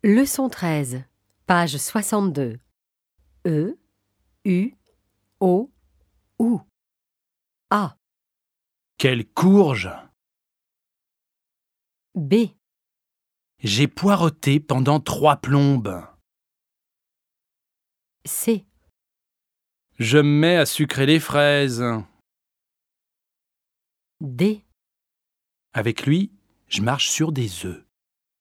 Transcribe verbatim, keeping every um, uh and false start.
Leçon treize, page soixante-deux. E, U, O, OU. A. Quelle courge! B. J'ai poireauté pendant trois plombes. C. Je me mets à sucrer les fraises. D. Avec lui, je marche sur des œufs.